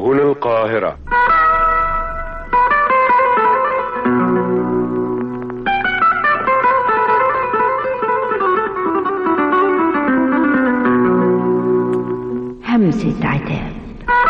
سبل القاهرة. همسة عتاب.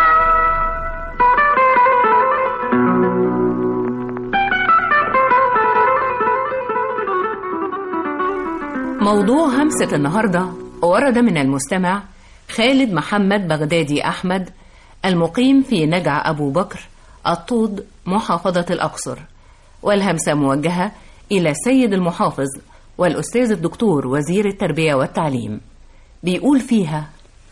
موضوع همسة النهاردة ورد من المستمع خالد محمد بغدادي أحمد، المقيم في نجع أبو بكر الطود محافظة الأقصر، والهمسة موجهة إلى السيد المحافظ والأستاذ الدكتور وزير التربية والتعليم. بيقول فيها: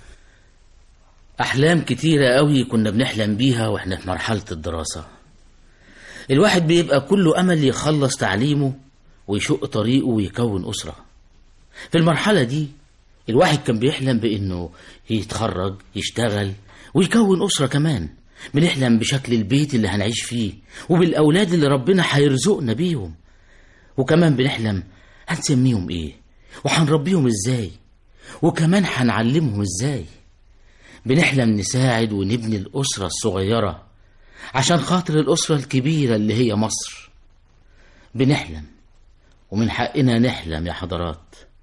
أحلام كتيرة قوي كنا بنحلم بيها وإحنا في مرحلة الدراسة. الواحد بيبقى كله أمل يخلص تعليمه ويشق طريقه ويكون أسرة. في المرحلة دي الواحد كان بيحلم بأنه يتخرج يشتغل ويكون أسرة كمان. بنحلم بشكل البيت اللي هنعيش فيه وبالأولاد اللي ربنا هيرزقنا بيهم، وكمان بنحلم هنسميهم إيه وهنربيهم إزاي وكمان هنعلمهم إزاي. بنحلم نساعد ونبني الأسرة الصغيرة عشان خاطر الأسرة الكبيرة اللي هي مصر. بنحلم ومن حقنا نحلم يا حضرات،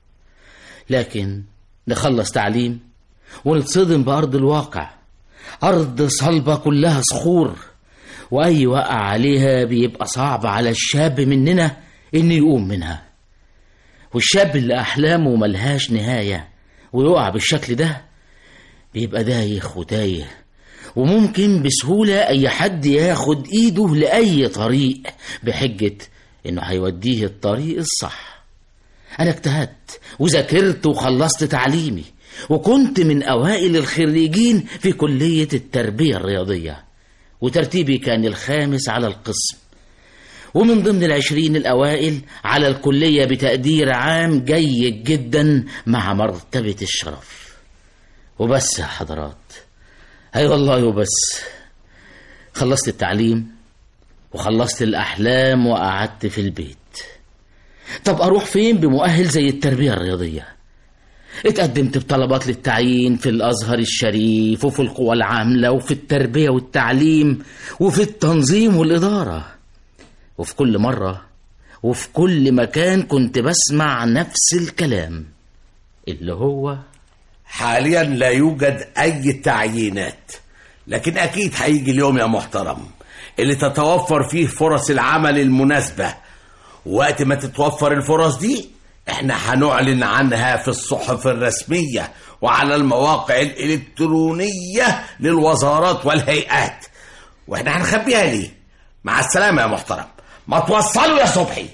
لكن نخلص تعليم ونتصدم بأرض الواقع، أرض صلبة كلها صخور، وأي وقع عليها بيبقى صعب على الشاب مننا إنه يقوم منها. والشاب اللي أحلامه ملهاش نهاية ويقع بالشكل ده بيبقى دايخ وتايه، وممكن بسهولة أي حد ياخد إيده لأي طريق بحجة إنه هيوديه الطريق الصح. أنا اجتهدت وذاكرت وخلصت تعليمي وكنت من أوائل الخريجين في كلية التربية الرياضية، وترتيبي كان 5 على القسم، ومن ضمن 20 الأوائل على الكلية بتقدير عام جيد جدا مع مرتبة الشرف. وبس يا حضرات، هاي والله وبس. خلصت التعليم وخلصت الأحلام وقعدت في البيت. طب أروح فين بمؤهل زي التربية الرياضية؟ اتقدمت بطلبات للتعيين في الأزهر الشريف وفي القوى العاملة وفي التربية والتعليم وفي التنظيم والإدارة، وفي كل مرة وفي كل مكان كنت بسمع نفس الكلام اللي هو: حاليا لا يوجد أي تعيينات، لكن أكيد هيجي اليوم يا محترم اللي تتوفر فيه فرص العمل المناسبة. وقت ما تتوفر الفرص دي احنا هنعلن عنها في الصحف الرسمية وعلى المواقع الإلكترونية للوزارات والهيئات. واحنا هنخبيها ليه؟ مع السلامة يا محترم، ما توصلوا يا صبحي.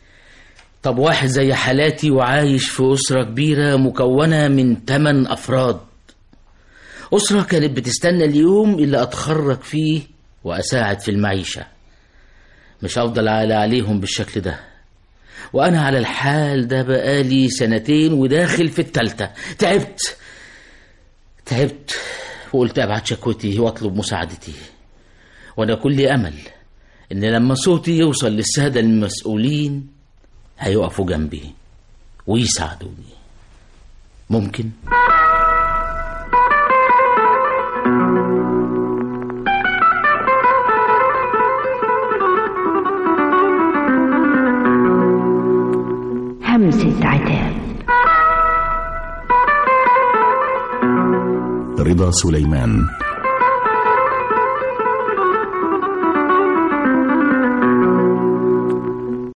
طب واحد زي حالاتي وعايش في أسرة كبيرة مكونة من 8 أفراد، أسرة كانت بتستنى اليوم اللي أتخرج فيه وأساعد في المعيشة. مش أفضل عليهم بالشكل ده، وأنا على الحال ده بقالي 2 وداخل في 3. تعبت وقلت أبعت شكوتي وأطلب مساعدتي، وأنا كل أمل إن لما صوتي يوصل للسادة المسؤولين هيقفوا جنبي ويساعدوني. ممكن؟ همسة عتاب. رضا سليمان.